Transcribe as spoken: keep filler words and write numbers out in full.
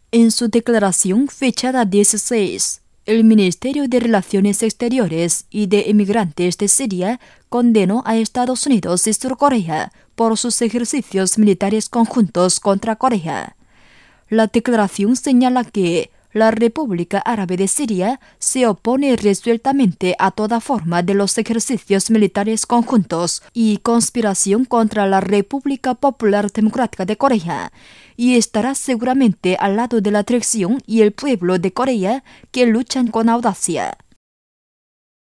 En su declaración fechada dieciséis, el Ministerio de Relaciones Exteriores y de Inmigrantes de Siria condenó a Estados Unidos y Surcorea por sus ejercicios militares conjuntos contra Corea. La declaración señala que la República Árabe de Siria se opone resueltamente a toda forma de los ejercicios militares conjuntos y conspiración contra la República Popular Democrática de Corea, y estará seguramente al lado de la dirección y el pueblo de Corea que luchan con audacia.